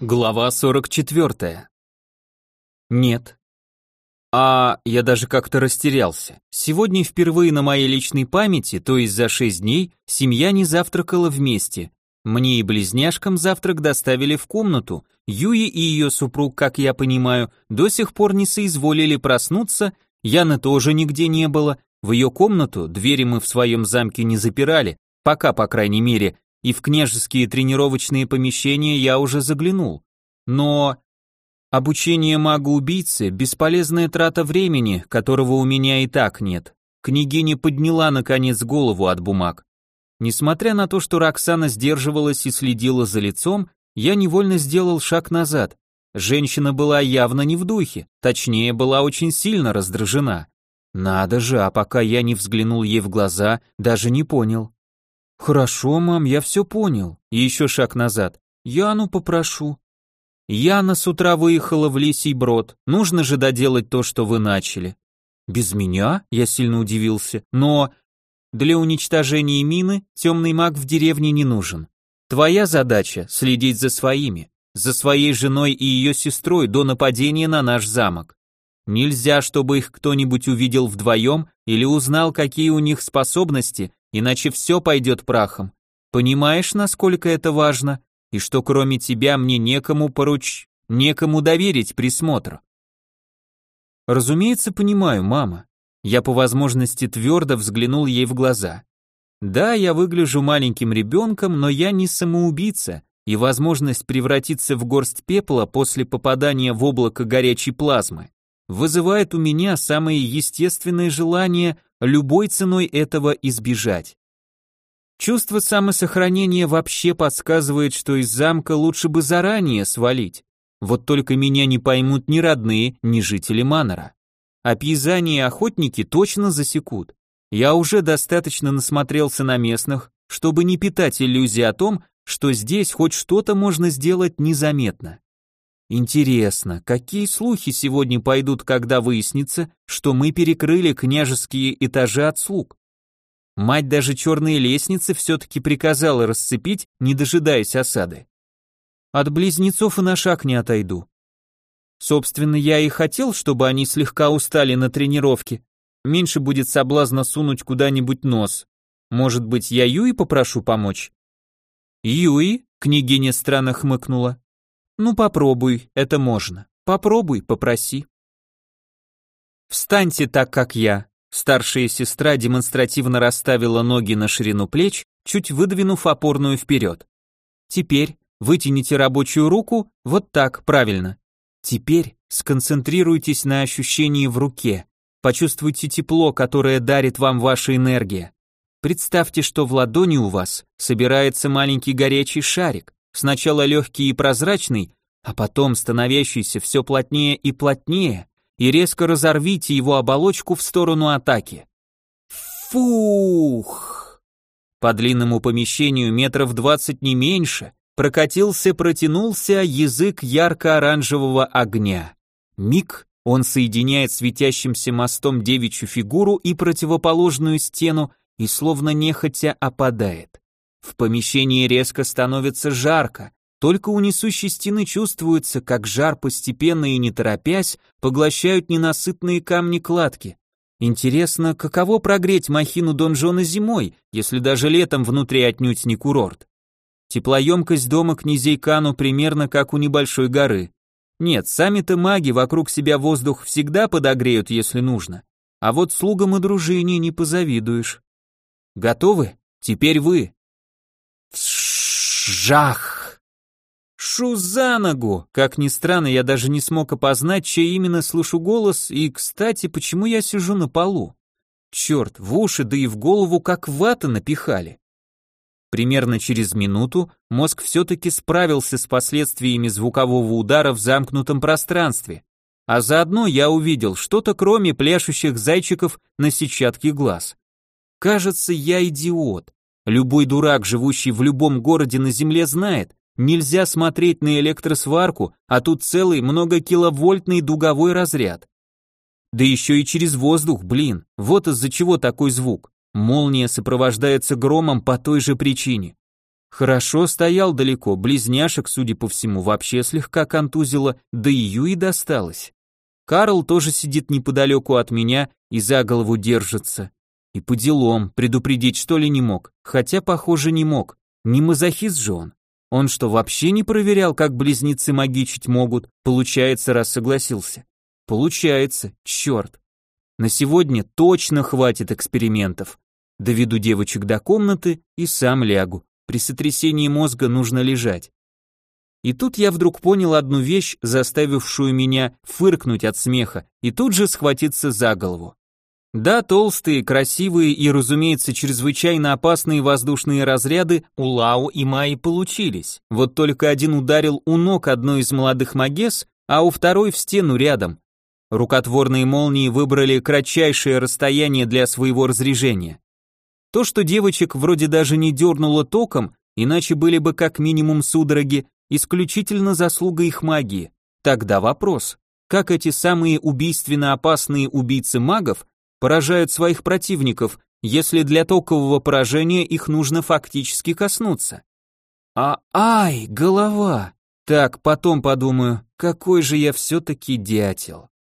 Глава 44. Нет. Я даже как-то растерялся. Сегодня впервые на моей личной памяти, то есть за 6 дней, семья не завтракала вместе. Мне и близняшкам завтрак доставили в комнату. Юи и ее супруг, как я понимаю, до сих пор не соизволили проснуться, Яны тоже нигде не было. В ее комнату двери мы в своем замке не запирали, пока, по крайней мере, и в княжеские тренировочные помещения я уже заглянул. Но обучение мага-убийцы – бесполезная трата времени, которого у меня и так нет. Княгиня подняла, наконец, голову от бумаг. Несмотря на то, что Роксана сдерживалась и следила за лицом, я невольно сделал шаг назад. Женщина была явно не в духе, точнее, была очень сильно раздражена. Надо же, а пока я не взглянул ей в глаза, даже не понял. «Хорошо, мам, я все понял». И еще шаг назад. «Яну попрошу». «Яна с утра выехала в Лисий Брод. Нужно же доделать то, что вы начали». «Без меня?» – я сильно удивился. «Но для уничтожения мины темный маг в деревне не нужен. Твоя задача – следить за своими, за своей женой и ее сестрой до нападения на наш замок. Нельзя, чтобы их кто-нибудь увидел вдвоем или узнал, какие у них способности, иначе все пойдет прахом. Понимаешь, насколько это важно? И что кроме тебя мне некому доверить присмотр?» «Разумеется, понимаю, мама». Я по возможности твердо взглянул ей в глаза. «Да, я выгляжу маленьким ребенком, но я не самоубийца, и возможность превратиться в горсть пепла после попадания в облако горячей плазмы вызывает у меня самое естественное желание любой ценой этого избежать. Чувство самосохранения вообще подсказывает, что из замка лучше бы заранее свалить. Вот только меня не поймут ни родные, ни жители Манора. А пейзане и охотники точно засекут. Я уже достаточно насмотрелся на местных, чтобы не питать иллюзий о том, что здесь хоть что-то можно сделать незаметно. Интересно, какие слухи сегодня пойдут, когда выяснится, что мы перекрыли княжеские этажи от слуг? Мать даже черные лестницы все-таки приказала расцепить, не дожидаясь осады. От близнецов и на шаг не отойду. Собственно, я и хотел, чтобы они слегка устали на тренировке. Меньше будет соблазна сунуть куда-нибудь нос. Может быть, я Юи попрошу помочь? Юи? Княгиня странно хмыкнула. Ну попробуй, это можно. Попробуй, попроси. Встаньте так, как я. Старшая сестра демонстративно расставила ноги на ширину плеч, чуть выдвинув опорную вперед. Теперь вытяните рабочую руку, вот так, правильно. Теперь сконцентрируйтесь на ощущении в руке. Почувствуйте тепло, которое дарит вам ваша энергия. Представьте, что в ладони у вас собирается маленький горячий шарик, сначала легкий и прозрачный, а потом становящийся все плотнее и плотнее, и резко разорвите его оболочку в сторону атаки. Фух! По длинному помещению метров 20 не меньше протянулся язык ярко-оранжевого огня. Миг, он соединяет светящимся мостом девичью фигуру и противоположную стену и словно нехотя опадает. В помещении резко становится жарко, только у несущей стены чувствуется, как жар постепенно и не торопясь поглощают ненасытные камни кладки. Интересно, каково прогреть махину донжона зимой, если даже летом внутри отнюдь не курорт? Теплоемкость дома князей Кану примерно как у небольшой горы. Нет, сами-то маги вокруг себя воздух всегда подогреют, если нужно. А вот слугам и дружине не позавидуешь. Готовы? Теперь вы. Жах! Шу за ногу! Как ни странно, я даже не смог опознать, чей именно слышу голос, и, кстати, почему я сижу на полу? Черт, в уши, да и в голову как вата напихали. Примерно через минуту мозг все-таки справился с последствиями звукового удара в замкнутом пространстве, а заодно я увидел что-то кроме пляшущих зайчиков на сетчатке глаз. Кажется, я идиот. Любой дурак, живущий в любом городе на земле, знает, нельзя смотреть на электросварку, а тут целый многокиловольтный дуговой разряд. Да еще и через воздух, блин, вот из-за чего такой звук. Молния сопровождается громом по той же причине. Хорошо стоял далеко, близняшек, судя по всему, вообще слегка контузило, да и Юи досталось. Карл тоже сидит неподалеку от меня и за голову держится. И по делам, предупредить что ли не мог, хотя, похоже, не мог. Не мазохист же он. Он что, вообще не проверял, как близнецы магичить могут? Получается, раз согласился. Получается, черт. На сегодня точно хватит экспериментов. Доведу девочек до комнаты и сам лягу. При сотрясении мозга нужно лежать. И тут я вдруг понял одну вещь, заставившую меня фыркнуть от смеха и тут же схватиться за голову. Да, толстые, красивые и, разумеется, чрезвычайно опасные воздушные разряды у Лао и Майи получились. Вот только один ударил у ног одной из молодых магес, а у второй в стену рядом. Рукотворные молнии выбрали кратчайшее расстояние для своего разряжения. То, что девочек вроде даже не дернуло током, иначе были бы как минимум судороги, исключительно заслуга их магии. Тогда вопрос, как эти самые убийственно опасные убийцы магов поражают своих противников, если для токового поражения их нужно фактически коснуться? Ай, голова! Так, потом подумаю, какой же я все-таки дятел.